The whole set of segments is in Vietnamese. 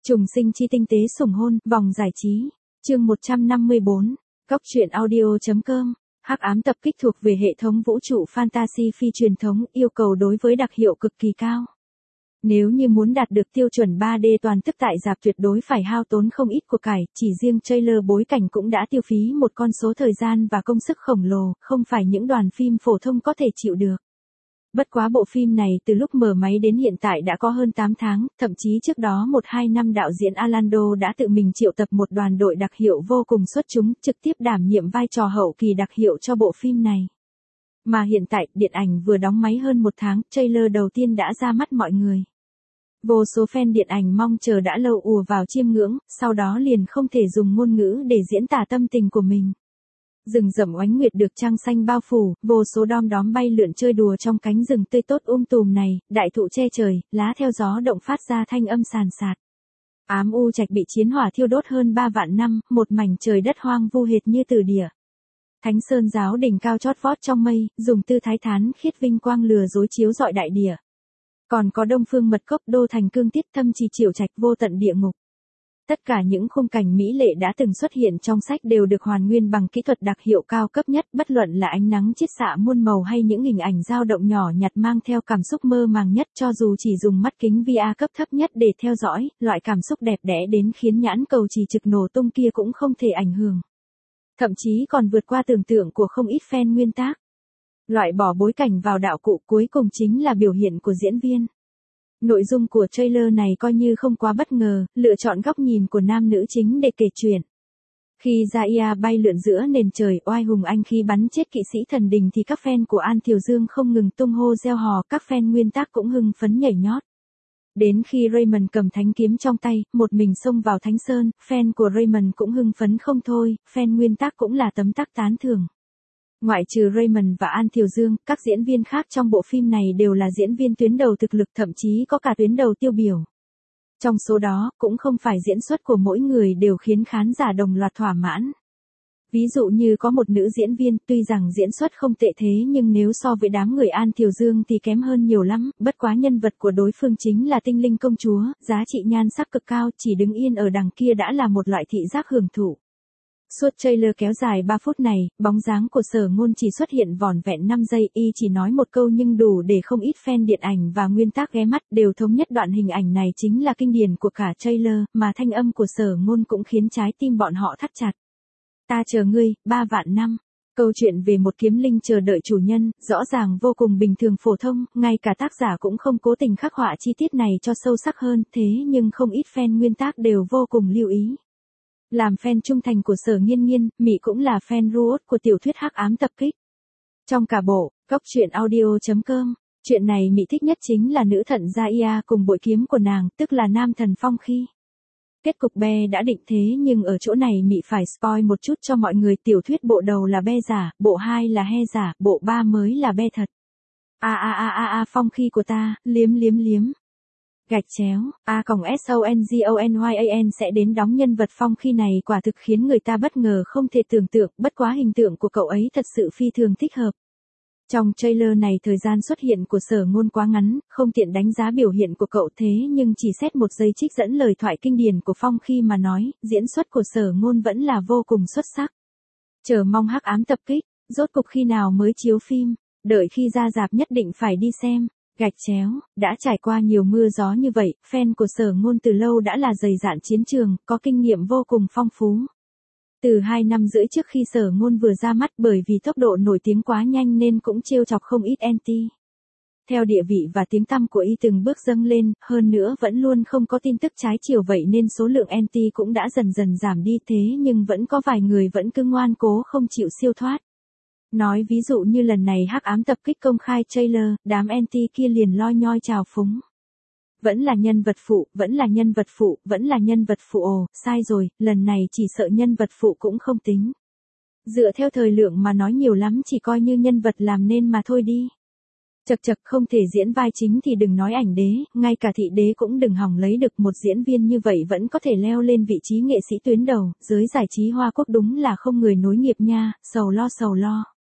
Trùng sinh chi tinh tế sủng hôn, vòng giải trí. Chương 154. Góc truyện audio.com. Hắc ám tập kích thuộc về hệ thống vũ trụ fantasy phi truyền thống, yêu cầu đối với đặc hiệu cực kỳ cao. Nếu như muốn đạt được tiêu chuẩn 3D toàn tức tại rạp tuyệt đối phải hao tốn không ít của cải, chỉ riêng trailer bối cảnh cũng đã tiêu phí một con số thời gian và công sức khổng lồ, không phải những đoàn phim phổ thông có thể chịu được. Bất quá bộ phim này từ lúc mở máy đến hiện tại đã có hơn 8 tháng, thậm chí trước đó 1-2 năm đạo diễn Orlando đã tự mình triệu tập một đoàn đội đặc hiệu vô cùng xuất chúng, trực tiếp đảm nhiệm vai trò hậu kỳ đặc hiệu cho bộ phim này. Mà hiện tại, điện ảnh vừa đóng máy hơn 1 tháng, trailer đầu tiên đã ra mắt mọi người. Vô số fan điện ảnh mong chờ đã lâu ùa vào chiêm ngưỡng, sau đó liền không thể dùng ngôn ngữ để diễn tả tâm tình của mình. Rừng rậm oánh nguyệt được trăng xanh bao phủ, vô số đom đóm bay lượn chơi đùa trong cánh rừng tươi tốt tùm này, đại thụ che trời, lá theo gió động phát ra thanh âm sàn sạt. Ám u trạch bị chiến hỏa thiêu đốt hơn 3 vạn năm, một mảnh trời đất hoang vu hệt như tử địa. Thánh Sơn giáo đỉnh cao chót vót trong mây, dùng tư thái thán khiết vinh quang lừa dối chiếu rọi đại địa. Còn có Đông Phương mật cốc đô thành cương tiết thâm trì triều trạch vô tận địa ngục. Tất cả những khung cảnh mỹ lệ đã từng xuất hiện trong sách đều được hoàn nguyên bằng kỹ thuật đặc hiệu cao cấp nhất, bất luận là ánh nắng chiết xạ muôn màu hay những hình ảnh dao động nhỏ nhặt mang theo cảm xúc mơ màng nhất, cho dù chỉ dùng mắt kính VR cấp thấp nhất để theo dõi, loại cảm xúc đẹp đẽ đến khiến nhãn cầu chỉ trực nổ tung kia cũng không thể ảnh hưởng. Thậm chí còn vượt qua tưởng tượng của không ít fan nguyên tác. Loại bỏ bối cảnh vào đạo cụ cuối cùng chính là biểu hiện của diễn viên. Nội dung của trailer này coi như không quá bất ngờ, lựa chọn góc nhìn của nam nữ chính để kể chuyện. Khi Zaia bay lượn giữa nền trời oai hùng anh khi bắn chết kỵ sĩ thần đình thì các fan của An Thiều Dương không ngừng tung hô reo hò, các fan nguyên tác cũng hưng phấn nhảy nhót. Đến khi Raymond cầm thánh kiếm trong tay, một mình xông vào Thánh Sơn, fan của Raymond cũng hưng phấn không thôi, fan nguyên tác cũng là tấm tắc tán thưởng. Ngoại trừ Raymond và An Thiều Dương, các diễn viên khác trong bộ phim này đều là diễn viên tuyến đầu thực lực, thậm chí có cả tuyến đầu tiêu biểu. Trong số đó, cũng không phải diễn xuất của mỗi người đều khiến khán giả đồng loạt thỏa mãn. Ví dụ như có một nữ diễn viên, tuy rằng diễn xuất không tệ thế nhưng nếu so với đám người An Thiều Dương thì kém hơn nhiều lắm, bất quá nhân vật của đối phương chính là tinh linh công chúa, giá trị nhan sắc cực cao, chỉ đứng yên ở đằng kia đã là một loại thị giác hưởng thụ. Suốt trailer kéo dài 3 phút này, bóng dáng của Sở Ngôn chỉ xuất hiện vỏn vẹn 5 giây, y chỉ nói một câu nhưng đủ để không ít fan điện ảnh và nguyên tác ghé mắt, đều thống nhất đoạn hình ảnh này chính là kinh điển của cả trailer, mà thanh âm của Sở Ngôn cũng khiến trái tim bọn họ thắt chặt. Ta chờ ngươi, 3 vạn năm. Câu chuyện về một kiếm linh chờ đợi chủ nhân, rõ ràng vô cùng bình thường phổ thông, ngay cả tác giả cũng không cố tình khắc họa chi tiết này cho sâu sắc hơn, thế nhưng không ít fan nguyên tác đều vô cùng lưu ý. Làm fan trung thành của Sở Nghiên Nghiên, Mị cũng là fan ruột của tiểu thuyết Hắc ám tập kích. Trong cả bộ, góc truyện audio.com, chuyện này Mị thích nhất chính là nữ thần Zaia cùng bội kiếm của nàng, tức là nam thần Phong Khi. Kết cục be đã định thế nhưng ở chỗ này Mị phải spoil một chút cho mọi người, tiểu thuyết bộ đầu là be giả, bộ 2 là he giả, bộ 3 mới là be thật. Phong Khi của ta, liếm. Gạch chéo, A.SONGONYAN sẽ đến đóng nhân vật Phong Khi này quả thực khiến người ta bất ngờ không thể tưởng tượng, bất quá hình tượng của cậu ấy thật sự phi thường thích hợp. Trong trailer này thời gian xuất hiện của Sở Ngôn quá ngắn, không tiện đánh giá biểu hiện của cậu, thế nhưng chỉ xét một giây trích dẫn lời thoại kinh điển của Phong Khi mà nói, diễn xuất của Sở Ngôn vẫn là vô cùng xuất sắc. Chờ mong Hắc ám tập kích, rốt cục khi nào mới chiếu phim, đợi khi ra rạp nhất định phải đi xem. Gạch chéo, đã trải qua nhiều mưa gió như vậy, fan của Sở Ngôn từ lâu đã là dày dạn chiến trường, có kinh nghiệm vô cùng phong phú. Từ 2 năm rưỡi trước khi Sở Ngôn vừa ra mắt, bởi vì tốc độ nổi tiếng quá nhanh nên cũng trêu chọc không ít anti. Theo địa vị và tiếng tăm của y từng bước dâng lên, hơn nữa vẫn luôn không có tin tức trái chiều vậy nên số lượng anti cũng đã dần dần giảm đi, thế nhưng vẫn có vài người vẫn cứ ngoan cố không chịu siêu thoát. Nói ví dụ như lần này Hắc ám tập kích công khai trailer, đám anti kia liền loi nhoi chào phúng. Vẫn là nhân vật phụ, ồ, sai rồi, lần này chỉ sợ nhân vật phụ cũng không tính. Dựa theo thời lượng mà nói nhiều lắm chỉ coi như nhân vật làm nên mà thôi đi. Chật không thể diễn vai chính thì đừng nói ảnh đế, ngay cả thị đế cũng đừng hòng lấy được, một diễn viên như vậy vẫn có thể leo lên vị trí nghệ sĩ tuyến đầu, giới giải trí Hoa Quốc đúng là không người nối nghiệp nha, sầu lo.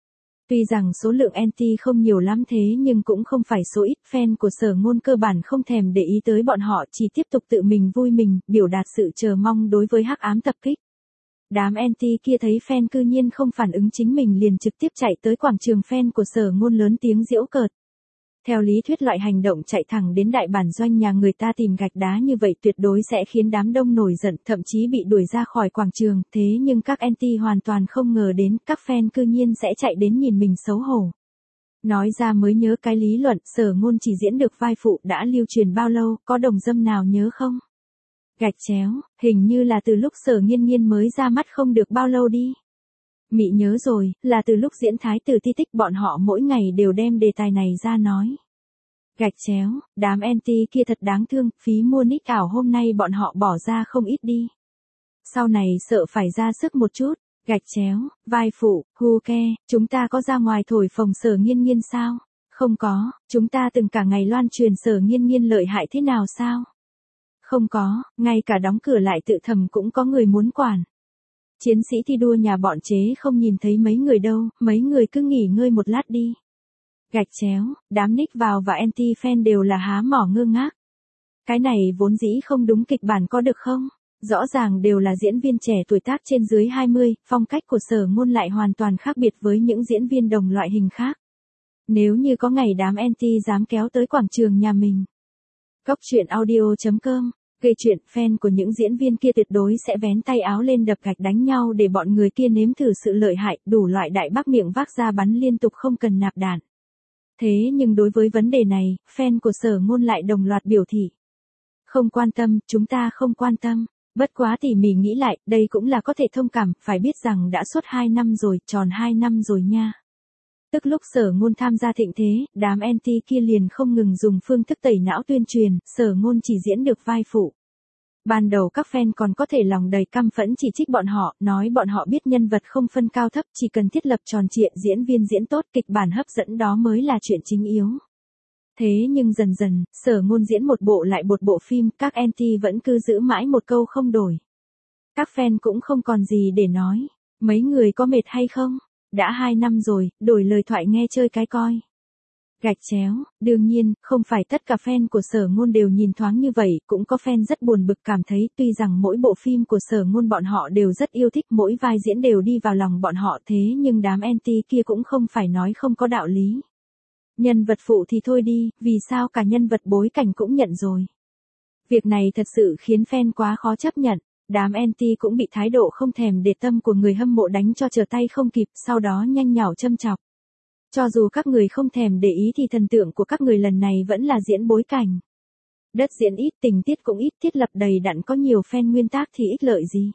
Tuy rằng số lượng anti không nhiều lắm thế nhưng cũng không phải số ít, fan của Sở Ngôn cơ bản không thèm để ý tới bọn họ, chỉ tiếp tục tự mình vui mình, biểu đạt sự chờ mong đối với Hắc Ám Tập Kích. Đám anti kia thấy fan cư nhiên không phản ứng chính mình liền trực tiếp chạy tới quảng trường fan của Sở Ngôn lớn tiếng giễu cợt. Theo lý thuyết loại hành động chạy thẳng đến đại bản doanh nhà người ta tìm gạch đá như vậy tuyệt đối sẽ khiến đám đông nổi giận, thậm chí bị đuổi ra khỏi quảng trường, thế nhưng các anti hoàn toàn không ngờ đến các fan cư nhiên sẽ chạy đến nhìn mình xấu hổ. Nói ra mới nhớ cái lý luận Sở Ngôn chỉ diễn được vai phụ đã lưu truyền bao lâu, có đồng dâm nào nhớ không? Gạch chéo, hình như là từ lúc Sở Nghiên Nghiên mới ra mắt không được bao lâu đi. Mị nhớ rồi, là từ lúc diễn Thái Tử Ti Tích bọn họ mỗi ngày đều đem đề tài này ra nói. Gạch chéo, đám anti kia thật đáng thương, phí mua nick ảo hôm nay bọn họ bỏ ra không ít đi. Sau này sợ phải ra sức một chút, gạch chéo, vai phụ, who care, chúng ta có ra ngoài thổi phồng Sở Nghiên Nghiên sao? Không có, chúng ta từng cả ngày loan truyền Sở Nghiên Nghiên lợi hại thế nào sao? Không có, ngay cả đóng cửa lại tự thầm cũng có người muốn quản. Chiến sĩ thi đua nhà bọn chế không nhìn thấy mấy người đâu, mấy người cứ nghỉ ngơi một lát đi. Gạch chéo, đám nick vào và anti-fan đều là há mỏ ngơ ngác. Cái này vốn dĩ không đúng kịch bản có được không? Rõ ràng đều là diễn viên trẻ tuổi tác trên dưới 20, phong cách của Sở Ngôn lại hoàn toàn khác biệt với những diễn viên đồng loại hình khác. Nếu như có ngày đám anti dám kéo tới quảng trường nhà mình. Cóc truyện audio.com Gây chuyện, fan của những diễn viên kia tuyệt đối sẽ vén tay áo lên đập gạch đánh nhau để bọn người kia nếm thử sự lợi hại, đủ loại đại bác miệng vác ra bắn liên tục không cần nạp đạn. Thế nhưng đối với vấn đề này, fan của Sở Ngôn lại đồng loạt biểu thị. Không quan tâm, chúng ta không quan tâm. Bất quá tỉ mỉ nghĩ lại, đây cũng là có thể thông cảm, phải biết rằng đã suốt 2 năm rồi, tròn 2 năm rồi nha. Tức lúc Sở Ngôn tham gia thịnh thế, đám anti kia liền không ngừng dùng phương thức tẩy não tuyên truyền, Sở Ngôn chỉ diễn được vai phụ. Ban đầu các fan còn có thể lòng đầy căm phẫn chỉ trích bọn họ, nói bọn họ biết nhân vật không phân cao thấp, chỉ cần thiết lập tròn trịa, diễn viên diễn tốt, kịch bản hấp dẫn đó mới là chuyện chính yếu. Thế nhưng dần dần, Sở Ngôn diễn một bộ lại một bộ phim, các anti vẫn cứ giữ mãi một câu không đổi. Các fan cũng không còn gì để nói, mấy người có mệt hay không? Đã 2 năm rồi, đổi lời thoại nghe chơi cái coi. Gạch chéo, đương nhiên, không phải tất cả fan của Sở Ngôn đều nhìn thoáng như vậy, cũng có fan rất buồn bực cảm thấy tuy rằng mỗi bộ phim của Sở Ngôn bọn họ đều rất yêu thích, mỗi vai diễn đều đi vào lòng bọn họ thế nhưng đám anti kia cũng không phải nói không có đạo lý. Nhân vật phụ thì thôi đi, vì sao cả nhân vật bối cảnh cũng nhận rồi. Việc này thật sự khiến fan quá khó chấp nhận. Đám anti cũng bị thái độ không thèm để tâm của người hâm mộ đánh cho trở tay không kịp, sau đó nhanh nhảu châm chọc. Cho dù các người không thèm để ý thì thần tượng của các người lần này vẫn là diễn bối cảnh. Đất diễn ít, tình tiết cũng ít, thiết lập đầy đặn có nhiều fan nguyên tác thì ích lợi gì.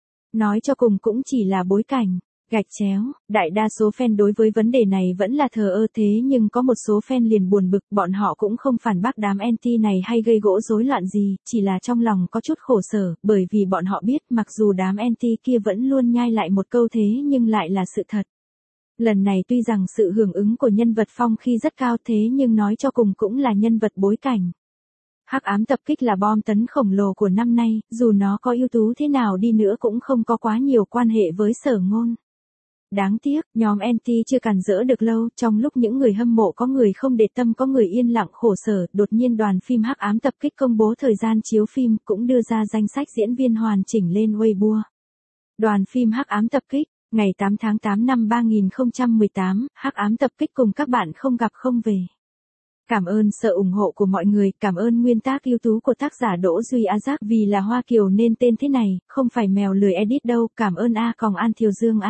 Nói cho cùng cũng chỉ là bối cảnh. Gạch chéo, đại đa số fan đối với vấn đề này vẫn là thờ ơ thế nhưng có một số fan liền buồn bực, bọn họ cũng không phản bác đám anti này hay gây gỗ rối loạn gì, chỉ là trong lòng có chút khổ sở, bởi vì bọn họ biết mặc dù đám anti kia vẫn luôn nhai lại một câu thế nhưng lại là sự thật. Lần này tuy rằng sự hưởng ứng của nhân vật phong khi rất cao thế nhưng nói cho cùng cũng là nhân vật bối cảnh. Hắc Ám Tập Kích là bom tấn khổng lồ của năm nay, dù nó có ưu tú thế nào đi nữa cũng không có quá nhiều quan hệ với Sở Ngôn. Đáng tiếc, nhóm anti chưa càn rỡ được lâu, trong lúc những người hâm mộ có người không để tâm có người yên lặng khổ sở, đột nhiên đoàn phim Hắc Ám Tập Kích công bố thời gian chiếu phim, cũng đưa ra danh sách diễn viên hoàn chỉnh lên Weibo. Đoàn phim Hắc Ám Tập Kích, ngày 8 tháng 8 năm 2018, Hắc Ám Tập Kích cùng các bạn không gặp không về. Cảm ơn sự ủng hộ của mọi người, cảm ơn nguyên tác ưu tú của tác giả Đỗ Duy A Giác vì là Hoa Kiều nên tên thế này, không phải mèo lười edit đâu, cảm ơn An Thiều Dương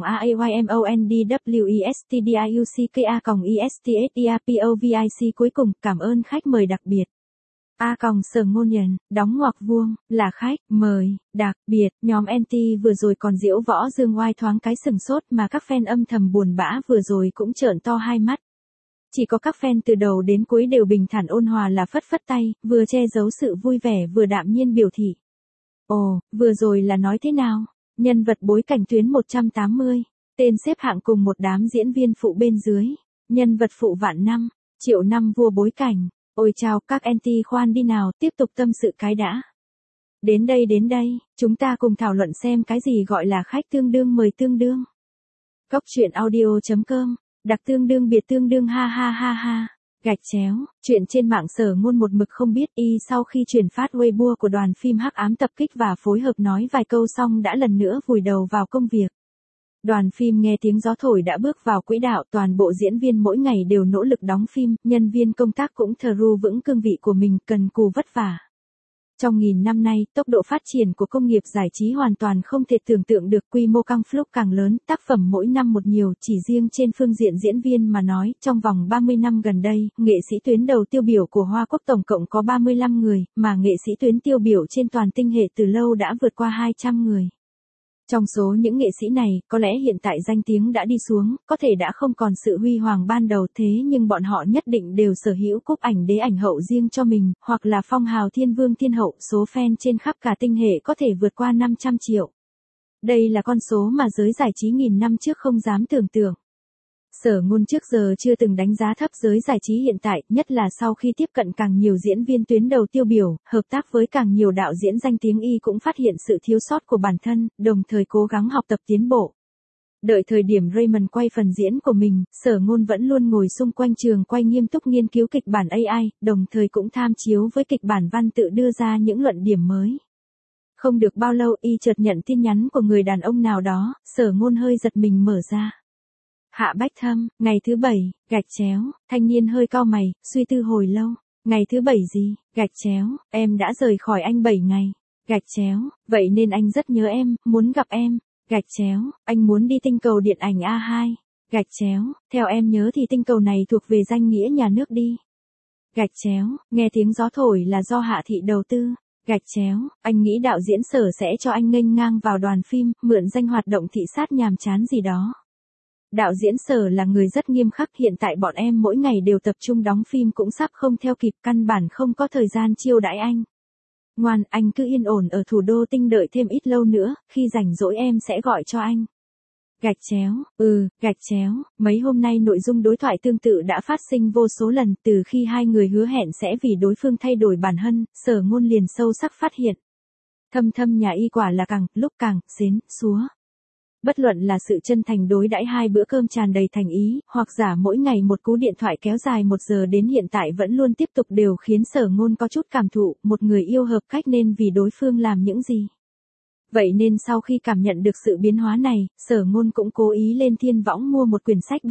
AAYMONDWESTDIUCKA-ISTSERPOVIC cuối cùng, cảm ơn khách mời đặc biệt. Sở Ngôn Nhân, đóng ngoặc vuông, là khách mời đặc biệt, nhóm anti vừa rồi còn diễu võ dương oai thoáng cái sừng sốt mà các fan âm thầm buồn bã vừa rồi cũng trợn to hai mắt. Chỉ có các fan từ đầu đến cuối đều bình thản ôn hòa là phất phất tay, vừa che giấu sự vui vẻ vừa đạm nhiên biểu thị. Ồ, vừa rồi là nói thế nào? Nhân vật bối cảnh tuyến 180, tên xếp hạng cùng một đám diễn viên phụ bên dưới, nhân vật phụ vạn năm, triệu năm vua bối cảnh. Ôi chào, các anti khoan đi nào, tiếp tục tâm sự cái đã. Đến đây, chúng ta cùng thảo luận xem cái gì gọi là khách tương đương mời tương đương. Cóc truyện audio.com Đặc tương đương biệt tương đương ha ha ha ha. Gạch chéo, chuyện trên mạng Sở Ngôn một mực không biết y sau khi truyền phát Weibo của đoàn phim Hắc Ám Tập Kích và phối hợp nói vài câu xong đã lần nữa vùi đầu vào công việc. Đoàn phim nghe tiếng gió thổi đã bước vào quỹ đạo, toàn bộ diễn viên mỗi ngày đều nỗ lực đóng phim, nhân viên công tác cũng thờ ru vững cương vị của mình, cần cù vất vả. Trong nghìn năm nay, tốc độ phát triển của công nghiệp giải trí hoàn toàn không thể tưởng tượng được, quy mô càng lúc càng lớn, tác phẩm mỗi năm một nhiều, chỉ riêng trên phương diện diễn viên mà nói, trong vòng 30 năm gần đây, nghệ sĩ tuyến đầu tiêu biểu của Hoa Quốc tổng cộng có 35 người, mà nghệ sĩ tuyến tiêu biểu trên toàn tinh hệ từ lâu đã vượt qua 200 người. Trong số những nghệ sĩ này, có lẽ hiện tại danh tiếng đã đi xuống, có thể đã không còn sự huy hoàng ban đầu, thế nhưng bọn họ nhất định đều sở hữu cúp ảnh đế ảnh hậu riêng cho mình, hoặc là phong hào thiên vương thiên hậu, số fan trên khắp cả tinh hệ có thể vượt qua 500 triệu. Đây là con số mà giới giải trí nghìn năm trước không dám tưởng tượng. Sở Ngôn trước giờ chưa từng đánh giá thấp giới giải trí hiện tại, nhất là sau khi tiếp cận càng nhiều diễn viên tuyến đầu tiêu biểu, hợp tác với càng nhiều đạo diễn danh tiếng, y cũng phát hiện sự thiếu sót của bản thân, đồng thời cố gắng học tập tiến bộ. Đợi thời điểm Raymond quay phần diễn của mình, Sở Ngôn vẫn luôn ngồi xung quanh trường quay nghiêm túc nghiên cứu kịch bản AI, đồng thời cũng tham chiếu với kịch bản văn tự đưa ra những luận điểm mới. Không được bao lâu y chợt nhận tin nhắn của người đàn ông nào đó, Sở Ngôn hơi giật mình mở ra. Hạ Bách Thâm, ngày thứ 7, gạch chéo, thanh niên hơi cau mày, suy tư hồi lâu. Ngày thứ 7 gì, gạch chéo, em đã rời khỏi anh 7 ngày. Gạch chéo, vậy nên anh rất nhớ em, muốn gặp em. Gạch chéo, anh muốn đi tinh cầu điện ảnh A2. Gạch chéo, theo em nhớ thì tinh cầu này thuộc về danh nghĩa nhà nước đi. Gạch chéo, nghe tiếng gió thổi là do Hạ Thị đầu tư. Gạch chéo, anh nghĩ đạo diễn Sở sẽ cho anh nghênh ngang vào đoàn phim, mượn danh hoạt động thị sát nhàm chán gì đó. Đạo diễn Sở là người rất nghiêm khắc, hiện tại bọn em mỗi ngày đều tập trung đóng phim cũng sắp không theo kịp, căn bản không có thời gian chiêu đãi anh. Ngoan, anh cứ yên ổn ở thủ đô tinh đợi thêm ít lâu nữa, khi rảnh rỗi em sẽ gọi cho anh. Gạch chéo, gạch chéo, mấy hôm nay nội dung đối thoại tương tự đã phát sinh vô số lần, từ khi hai người hứa hẹn sẽ vì đối phương thay đổi bản thân, Sở Ngôn liền sâu sắc phát hiện. Thâm nhà y quả là càng, lúc càng, xến, xúa. Bất luận là sự chân thành đối đãi hai bữa cơm tràn đầy thành ý, hoặc giả mỗi ngày một cú điện thoại kéo dài 1 giờ đến hiện tại vẫn luôn tiếp tục, đều khiến Sở Ngôn có chút cảm thụ, một người yêu hợp cách nên vì đối phương làm những gì. Vậy nên sau khi cảm nhận được sự biến hóa này, Sở Ngôn cũng cố ý lên Thiên Võng mua một quyển sách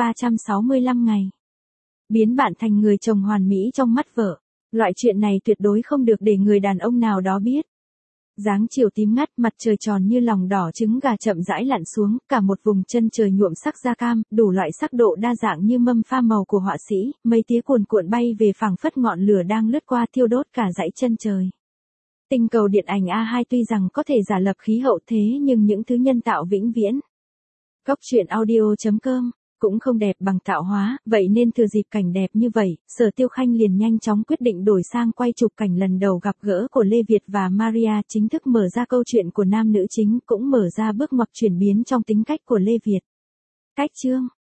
365 ngày. Biến bạn thành người chồng hoàn mỹ trong mắt vợ. Loại chuyện này tuyệt đối không được để người đàn ông nào đó biết. Dáng chiều tím ngắt, mặt trời tròn như lòng đỏ trứng gà chậm rãi lặn xuống, cả một vùng chân trời nhuộm sắc da cam, đủ loại sắc độ đa dạng như mâm pha màu của họa sĩ, mây tía cuồn cuộn bay về phảng phất ngọn lửa đang lướt qua thiêu đốt cả dãy chân trời. Tinh cầu điện ảnh A2 tuy rằng có thể giả lập khí hậu thế nhưng những thứ nhân tạo vĩnh viễn. Góc truyện audio.com cũng không đẹp bằng tạo hóa, vậy nên thừa dịp cảnh đẹp như vậy, Sở Tiêu Khanh liền nhanh chóng quyết định đổi sang quay chụp cảnh lần đầu gặp gỡ của Lê Việt và Maria, chính thức mở ra câu chuyện của nam nữ chính, cũng mở ra bước ngoặt chuyển biến trong tính cách của Lê Việt. Cách chương